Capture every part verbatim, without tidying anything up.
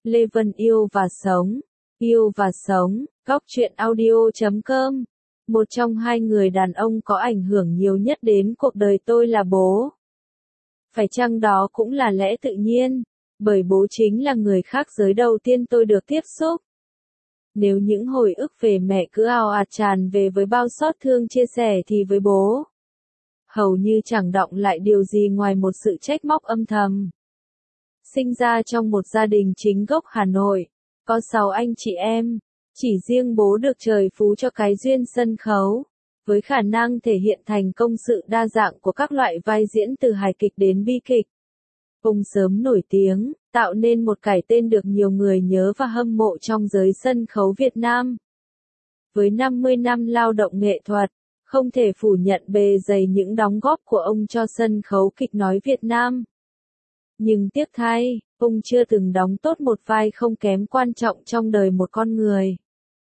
Lê Vân yêu và sống, yêu và sống, góc truyện audio chấm com. Một trong hai người đàn ông có ảnh hưởng nhiều nhất đến cuộc đời tôi là bố. Phải chăng đó cũng là lẽ tự nhiên, bởi bố chính là người khác giới đầu tiên tôi được tiếp xúc. Nếu những hồi ức về mẹ cứ ào ạt tràn về với bao xót thương chia sẻ thì với bố, hầu như chẳng đọng lại điều gì ngoài một sự trách móc âm thầm. Sinh ra trong một gia đình chính gốc Hà Nội, có sáu anh chị em, chỉ riêng bố được trời phú cho cái duyên sân khấu, với khả năng thể hiện thành công sự đa dạng của các loại vai diễn từ hài kịch đến bi kịch. Ông sớm nổi tiếng, tạo nên một cái tên được nhiều người nhớ và hâm mộ trong giới sân khấu Việt Nam. Với năm mươi năm lao động nghệ thuật, không thể phủ nhận bề dày những đóng góp của ông cho sân khấu kịch nói Việt Nam. Nhưng tiếc thay, ông chưa từng đóng tốt một vai không kém quan trọng trong đời một con người.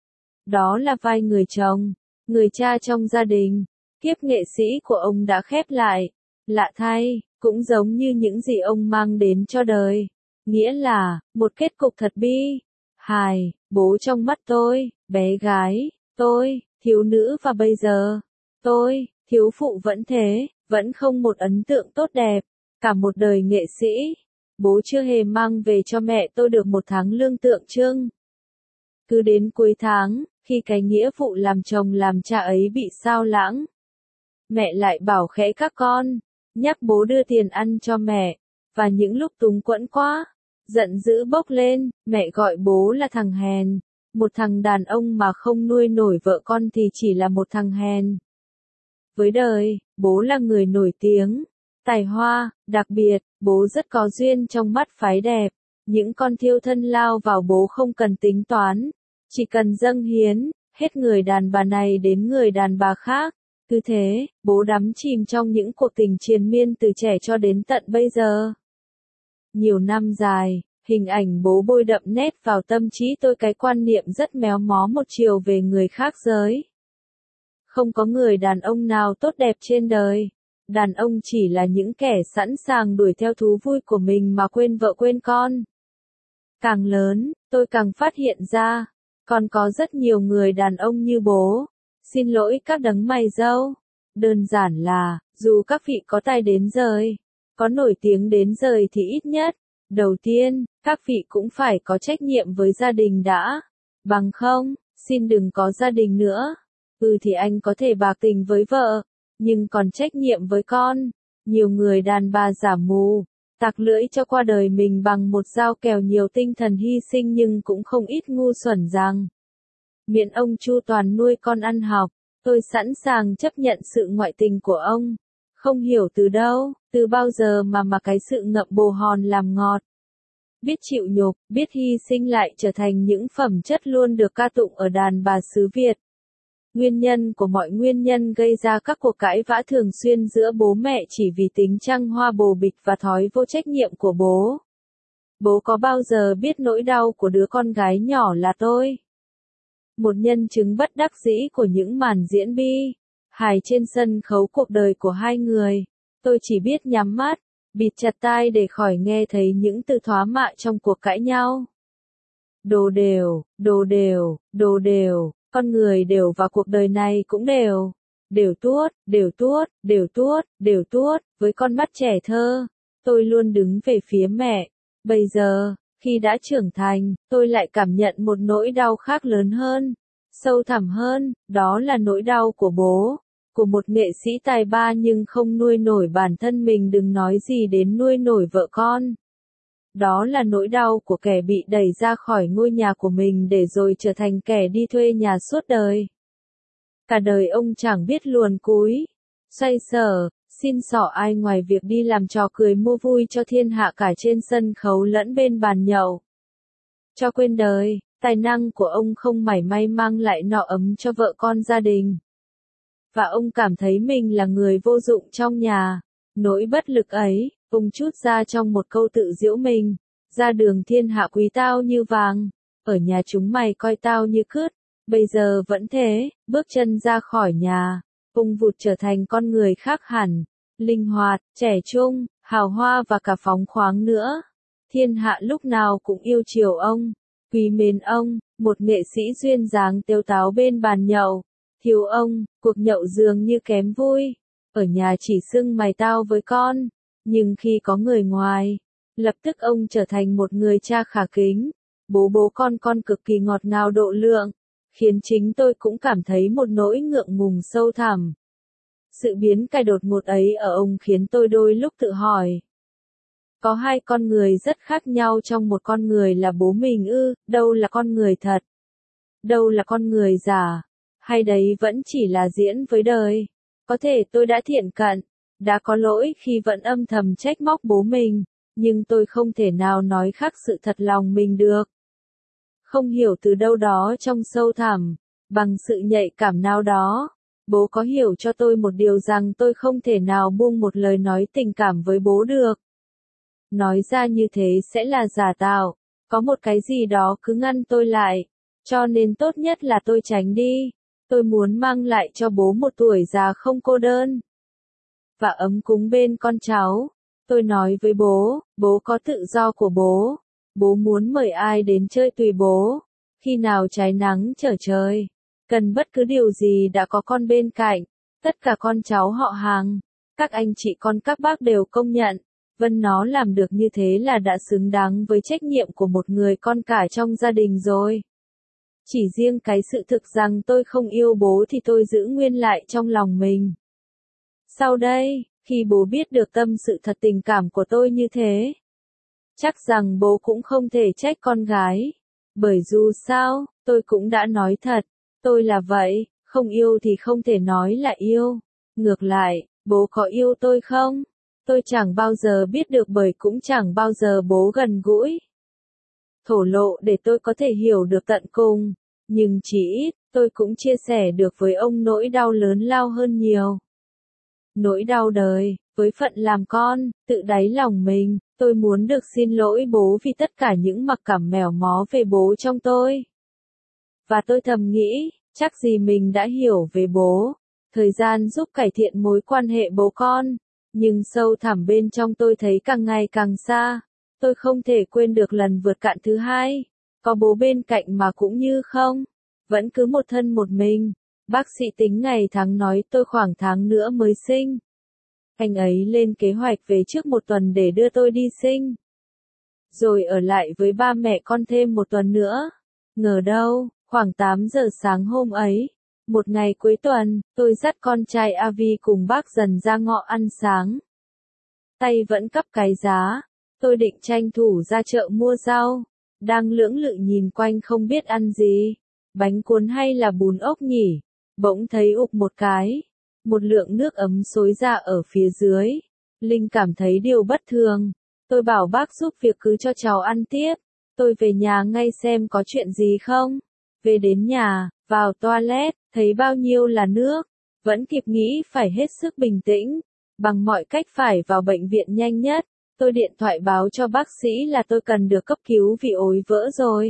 Đó là vai người chồng, người cha trong gia đình. Kiếp nghệ sĩ của ông đã khép lại. Lạ thay, cũng giống như những gì ông mang đến cho đời. Nghĩa là, một kết cục thật bi. Hài, bố trong mắt tôi, bé gái, tôi, thiếu nữ và bây giờ, tôi, thiếu phụ vẫn thế, vẫn không một ấn tượng tốt đẹp. Cả một đời nghệ sĩ, bố chưa hề mang về cho mẹ tôi được một tháng lương tượng trưng. Cứ đến cuối tháng, khi cái nghĩa vụ làm chồng làm cha ấy bị sao lãng, mẹ lại bảo khẽ các con, nhắc bố đưa tiền ăn cho mẹ, và những lúc túng quẫn quá, giận dữ bốc lên, mẹ gọi bố là thằng hèn, một thằng đàn ông mà không nuôi nổi vợ con thì chỉ là một thằng hèn. Với đời, bố là người nổi tiếng, tài hoa, đặc biệt, bố rất có duyên trong mắt phái đẹp, những con thiêu thân lao vào bố không cần tính toán, chỉ cần dâng hiến, hết người đàn bà này đến người đàn bà khác. Cứ thế, bố đắm chìm trong những cuộc tình triền miên từ trẻ cho đến tận bây giờ. Nhiều năm dài, hình ảnh bố bôi đậm nét vào tâm trí tôi cái quan niệm rất méo mó một chiều về người khác giới. Không có người đàn ông nào tốt đẹp trên đời. Đàn ông chỉ là những kẻ sẵn sàng đuổi theo thú vui của mình mà quên vợ quên con. Càng lớn, tôi càng phát hiện ra, còn có rất nhiều người đàn ông như bố. Xin lỗi các đấng mày râu. Đơn giản là, dù các vị có tài đến rời, có nổi tiếng đến rời thì ít nhất, đầu tiên, các vị cũng phải có trách nhiệm với gia đình đã. Bằng không, xin đừng có gia đình nữa. Ừ thì anh có thể bạc tình với vợ, nhưng còn trách nhiệm với con. Nhiều người đàn bà giả mù, tặc lưỡi cho qua đời mình bằng một dao kèo nhiều tinh thần hy sinh nhưng cũng không ít ngu xuẩn rằng miễn ông chu toàn nuôi con ăn học, tôi sẵn sàng chấp nhận sự ngoại tình của ông. Không hiểu từ đâu, từ bao giờ mà mà cái sự ngậm bồ hòn làm ngọt. Biết chịu nhục, biết hy sinh lại trở thành những phẩm chất luôn được ca tụng ở đàn bà xứ Việt. Nguyên nhân của mọi nguyên nhân gây ra các cuộc cãi vã thường xuyên giữa bố mẹ chỉ vì tính trăng hoa bồ bịch và thói vô trách nhiệm của bố. Bố có bao giờ biết nỗi đau của đứa con gái nhỏ là tôi? Một nhân chứng bất đắc dĩ của những màn diễn bi, hài trên sân khấu cuộc đời của hai người. Tôi chỉ biết nhắm mắt, bịt chặt tai để khỏi nghe thấy những từ thoá mạ trong cuộc cãi nhau. Đồ đều, đồ đều, đồ đều, con người đều và cuộc đời này cũng đều. Đều tuốt, đều tuốt, đều tuốt, đều tuốt, với con mắt trẻ thơ, tôi luôn đứng về phía mẹ. Bây giờ, khi đã trưởng thành, tôi lại cảm nhận một nỗi đau khác lớn hơn, sâu thẳm hơn, đó là nỗi đau của bố, của một nghệ sĩ tài ba nhưng không nuôi nổi bản thân mình, đừng nói gì đến nuôi nổi vợ con. Đó là nỗi đau của kẻ bị đẩy ra khỏi ngôi nhà của mình để rồi trở thành kẻ đi thuê nhà suốt đời. Cả đời ông chẳng biết luồn cúi, xoay sở, xin xỏ ai ngoài việc đi làm trò cười mua vui cho thiên hạ cả trên sân khấu lẫn bên bàn nhậu. Cho quên đời, tài năng của ông không mảy may mang lại nọ ấm cho vợ con gia đình. Và ông cảm thấy mình là người vô dụng trong nhà. Nỗi bất lực ấy, ông trút ra trong một câu tự giễu mình. Ra đường thiên hạ quý tao như vàng, ở nhà chúng mày coi tao như cứt. Bây giờ vẫn thế, bước chân ra khỏi nhà, ông vụt trở thành con người khác hẳn, linh hoạt, trẻ trung, hào hoa và cả phóng khoáng nữa. thiên hạ lúc nào cũng yêu chiều ông, quý mến ông, một nghệ sĩ duyên dáng tếu táo bên bàn nhậu. Thiếu ông, cuộc nhậu dường như kém vui. Ở nhà chỉ sưng mày tao với con, nhưng khi có người ngoài, lập tức ông trở thành một người cha khả kính. Bố bố con con cực kỳ ngọt ngào độ lượng, khiến chính tôi cũng cảm thấy một nỗi ngượng ngùng sâu thẳm. Sự biến cải đột ngột ấy ở ông khiến tôi đôi lúc tự hỏi. Có hai con người rất khác nhau trong một con người là bố mình ư, đâu là con người thật? Đâu là con người giả? Hay đấy vẫn chỉ là diễn với đời? Có thể tôi đã thiện cận, đã có lỗi khi vẫn âm thầm trách móc bố mình, nhưng tôi không thể nào nói khác sự thật lòng mình được. Không hiểu từ đâu đó trong sâu thẳm, bằng sự nhạy cảm nào đó, bố có hiểu cho tôi một điều rằng tôi không thể nào buông một lời nói tình cảm với bố được. Nói ra như thế sẽ là giả tạo, có một cái gì đó cứ ngăn tôi lại, cho nên tốt nhất là tôi tránh đi. Tôi muốn mang lại cho bố một tuổi già không cô đơn và ấm cúng bên con cháu. Tôi nói với bố, bố có tự do của bố. Bố muốn mời ai đến chơi tùy bố. Khi nào trái nắng trở trời, cần bất cứ điều gì đã có con bên cạnh. Tất cả con cháu họ hàng, các anh chị con các bác đều công nhận. Vân nó làm được như thế là đã xứng đáng với trách nhiệm của một người con cả trong gia đình rồi. Chỉ riêng cái sự thực rằng tôi không yêu bố thì tôi giữ nguyên lại trong lòng mình. Sau đây, khi bố biết được tâm sự thật tình cảm của tôi như thế, chắc rằng bố cũng không thể trách con gái. Bởi dù sao, tôi cũng đã nói thật, tôi là vậy, không yêu thì không thể nói là yêu. Ngược lại, bố có yêu tôi không? Tôi chẳng bao giờ biết được bởi cũng chẳng bao giờ bố gần gũi thổ lộ để tôi có thể hiểu được tận cùng, nhưng chỉ ít, tôi cũng chia sẻ được với ông nỗi đau lớn lao hơn nhiều. Nỗi đau đời, với phận làm con, tự đáy lòng mình, tôi muốn được xin lỗi bố vì tất cả những mặc cảm mèo mó về bố trong tôi. Và tôi thầm nghĩ, chắc gì mình đã hiểu về bố, thời gian giúp cải thiện mối quan hệ bố con, nhưng sâu thẳm bên trong tôi thấy càng ngày càng xa. Tôi không thể quên được lần vượt cạn thứ hai, có bố bên cạnh mà cũng như không, vẫn cứ một thân một mình. Bác sĩ tính ngày tháng nói tôi khoảng tháng nữa mới sinh. Anh ấy lên kế hoạch về trước một tuần để đưa tôi đi sinh, rồi ở lại với ba mẹ con thêm một tuần nữa. Ngờ đâu, khoảng tám giờ sáng hôm ấy, một ngày cuối tuần, tôi dắt con trai Avi cùng bác Dần ra ngọ ăn sáng. Tay vẫn cắp cái giá. Tôi định tranh thủ ra chợ mua rau, đang lưỡng lự nhìn quanh không biết ăn gì, bánh cuốn hay là bún ốc nhỉ, bỗng thấy ụp một cái, một lượng nước ấm xối ra ở phía dưới. Linh cảm thấy điều bất thường, tôi bảo bác giúp việc cứ cho cháu ăn tiếp, tôi về nhà ngay xem có chuyện gì không. Về đến nhà, vào toilet, thấy bao nhiêu là nước, vẫn kịp nghĩ phải hết sức bình tĩnh, bằng mọi cách phải vào bệnh viện nhanh nhất. Tôi điện thoại báo cho bác sĩ là tôi cần được cấp cứu vì ối vỡ rồi.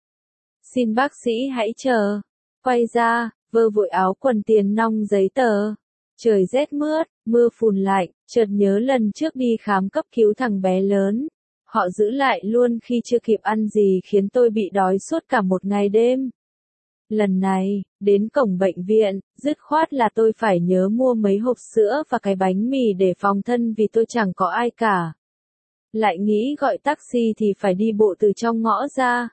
Xin bác sĩ hãy chờ. Quay ra, vơ vội áo quần tiền nong giấy tờ. Trời rét mướt, mưa phùn lạnh, chợt nhớ lần trước đi khám cấp cứu thằng bé lớn. Họ giữ lại luôn khi chưa kịp ăn gì khiến tôi bị đói suốt cả một ngày đêm. Lần này, đến cổng bệnh viện, dứt khoát là tôi phải nhớ mua mấy hộp sữa và cái bánh mì để phòng thân vì tôi chẳng có ai cả. Lại nghĩ gọi taxi thì phải đi bộ từ trong ngõ ra.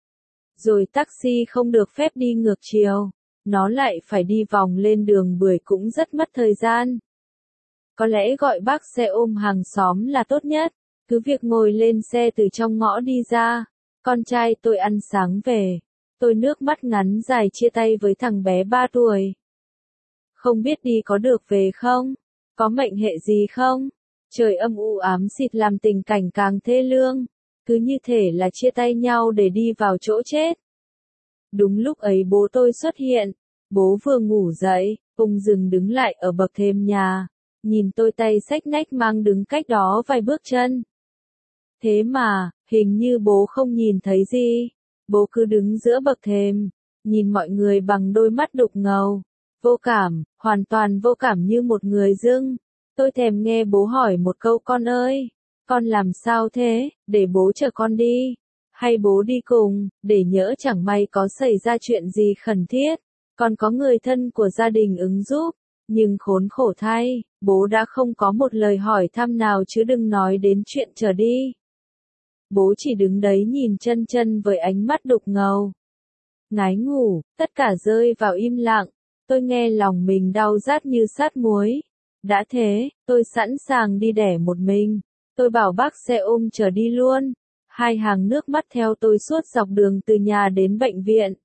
Rồi taxi không được phép đi ngược chiều, nó lại phải đi vòng lên đường bưởi cũng rất mất thời gian. Có lẽ gọi bác xe ôm hàng xóm là tốt nhất, cứ việc ngồi lên xe từ trong ngõ đi ra. Con trai tôi ăn sáng về, tôi nước mắt ngắn dài chia tay với thằng bé ba tuổi. Không biết đi có được về không? Có mệnh hệ gì không? Trời âm u ám xịt làm tình cảnh càng thê lương, cứ như thể là chia tay nhau để đi vào chỗ chết. Đúng lúc ấy bố tôi xuất hiện, bố vừa ngủ dậy, ung dừng đứng lại ở bậc thềm nhà, nhìn tôi tay xách nách mang đứng cách đó vài bước chân. Thế mà, hình như bố không nhìn thấy gì, bố cứ đứng giữa bậc thềm, nhìn mọi người bằng đôi mắt đục ngầu, vô cảm, hoàn toàn vô cảm như một người dưng. Tôi thèm nghe bố hỏi một câu con ơi, Con làm sao thế, để bố chở con đi. Hay bố đi cùng, để nhỡ chẳng may có xảy ra chuyện gì khẩn thiết. Còn có người thân của gia đình ứng giúp. Nhưng khốn khổ thay, bố đã không có một lời hỏi thăm nào chứ đừng nói đến chuyện chở đi. Bố chỉ đứng đấy nhìn chân chân với ánh mắt đục ngầu. Ngái ngủ, tất cả rơi vào im lặng. Tôi nghe lòng mình đau rát như sát muối. Đã thế, tôi sẵn sàng đi đẻ một mình. Tôi bảo bác xe ôm chở đi luôn. Hai hàng nước mắt theo tôi suốt dọc đường từ nhà đến bệnh viện.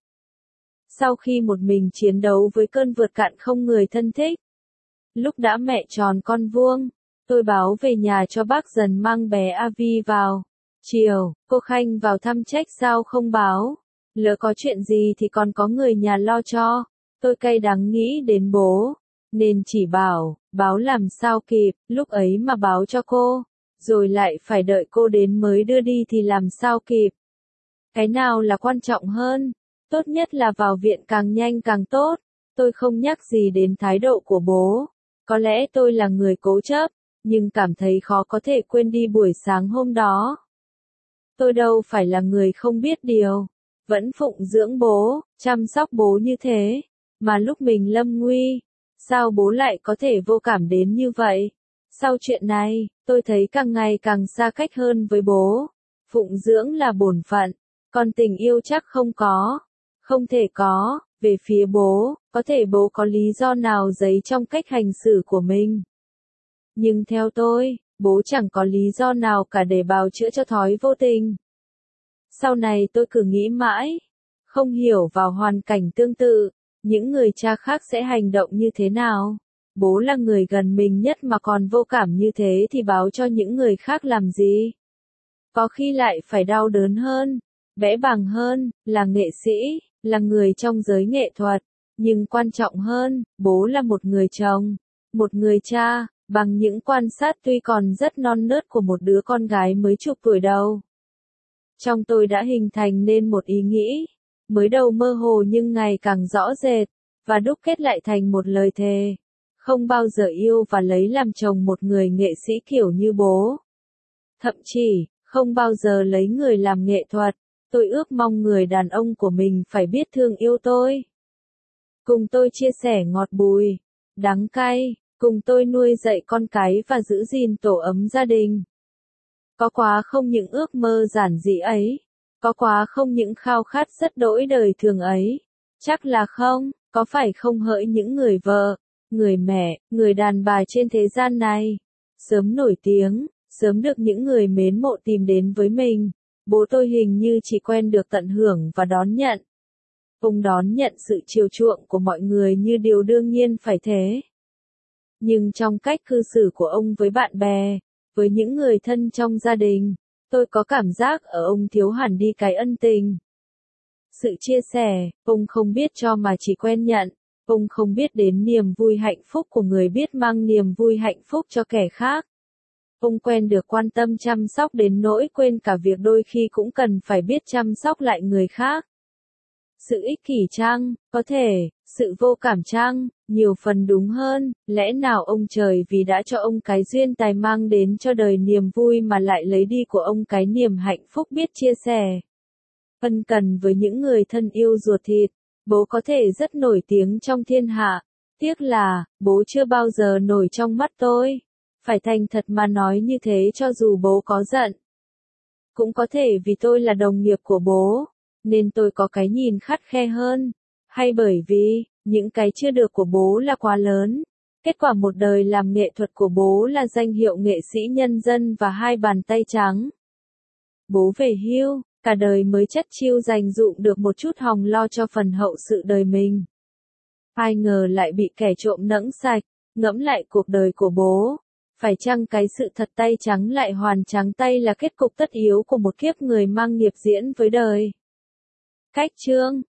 Sau khi một mình chiến đấu với cơn vượt cạn không người thân thích. Lúc đã mẹ tròn con vuông, tôi báo về nhà cho bác dần mang bé a vê vào. Chiều, cô Khanh vào thăm trách sao không báo. Lỡ có chuyện gì thì còn có người nhà lo cho. Tôi cay đắng nghĩ đến bố. Nên chỉ bảo, báo làm sao kịp, lúc ấy mà báo cho cô. Rồi lại phải đợi cô đến mới đưa đi thì làm sao kịp. Cái nào là quan trọng hơn? Tốt nhất là vào viện càng nhanh càng tốt. Tôi không nhắc gì đến thái độ của bố. Có lẽ tôi là người cố chấp, nhưng cảm thấy khó có thể quên đi buổi sáng hôm đó. Tôi đâu phải là người không biết điều. Vẫn phụng dưỡng bố, chăm sóc bố như thế. Mà lúc mình lâm nguy, sao bố lại có thể vô cảm đến như vậy? Sau chuyện này, tôi thấy càng ngày càng xa cách hơn với bố. Phụng dưỡng là bổn phận, còn tình yêu chắc không có. Không thể có, về phía bố, có thể bố có lý do nào giấy trong cách hành xử của mình. Nhưng theo tôi, bố chẳng có lý do nào cả để bào chữa cho thói vô tình. Sau này tôi cứ nghĩ mãi, không hiểu vào hoàn cảnh tương tự, những người cha khác sẽ hành động như thế nào. Bố là người gần mình nhất mà còn vô cảm như thế thì báo cho những người khác làm gì? Có khi lại phải đau đớn hơn, bẽ bàng hơn, là nghệ sĩ, là người trong giới nghệ thuật. Nhưng quan trọng hơn, bố là một người chồng, một người cha, bằng những quan sát tuy còn rất non nớt của một đứa con gái mới chục tuổi đầu. Trong tôi đã hình thành nên một ý nghĩ, mới đầu mơ hồ nhưng ngày càng rõ rệt, và đúc kết lại thành một lời thề. Không bao giờ yêu và lấy làm chồng một người nghệ sĩ kiểu như bố. Thậm chí, không bao giờ lấy người làm nghệ thuật. Tôi ước mong người đàn ông của mình phải biết thương yêu tôi. Cùng tôi chia sẻ ngọt bùi, đắng cay, cùng tôi nuôi dạy con cái và giữ gìn tổ ấm gia đình. Có quá không những ước mơ giản dị ấy, có quá không những khao khát rất đỗi đời thường ấy. Chắc là không, có phải không hỡi những người vợ, người mẹ, người đàn bà trên thế gian này. Sớm nổi tiếng, sớm được những người mến mộ tìm đến với mình. Bố tôi hình như chỉ quen được tận hưởng và đón nhận. Ông đón nhận sự chiều chuộng của mọi người như điều đương nhiên phải thế. Nhưng trong cách cư xử của ông với bạn bè, với những người thân trong gia đình, tôi có cảm giác ở ông thiếu hẳn đi cái ân tình. Sự chia sẻ, ông không biết cho mà chỉ quen nhận. Ông không biết đến niềm vui hạnh phúc của người biết mang niềm vui hạnh phúc cho kẻ khác. Ông quen được quan tâm chăm sóc đến nỗi quên cả việc đôi khi cũng cần phải biết chăm sóc lại người khác. Sự ích kỷ chăng, có thể, sự vô cảm chăng, nhiều phần đúng hơn, lẽ nào ông trời vì đã cho ông cái duyên tài mang đến cho đời niềm vui mà lại lấy đi của ông cái niềm hạnh phúc biết chia sẻ. Ân cần với những người thân yêu ruột thịt, bố có thể rất nổi tiếng trong thiên hạ, tiếc là, bố chưa bao giờ nổi trong mắt tôi. Phải thành thật mà nói như thế cho dù bố có giận. Cũng có thể vì tôi là đồng nghiệp của bố, nên tôi có cái nhìn khắt khe hơn. Hay bởi vì, những cái chưa được của bố là quá lớn. Kết quả một đời làm nghệ thuật của bố là danh hiệu nghệ sĩ nhân dân và hai bàn tay trắng. Bố về hưu, cả đời mới chất chiêu dành dụm được một chút hòng lo cho phần hậu sự đời mình. Ai ngờ lại bị kẻ trộm nẫng sạch, ngẫm lại cuộc đời của bố. Phải chăng cái sự thật tay trắng lại hoàn trắng tay là kết cục tất yếu của một kiếp người mang nghiệp diễn với đời? Cách chương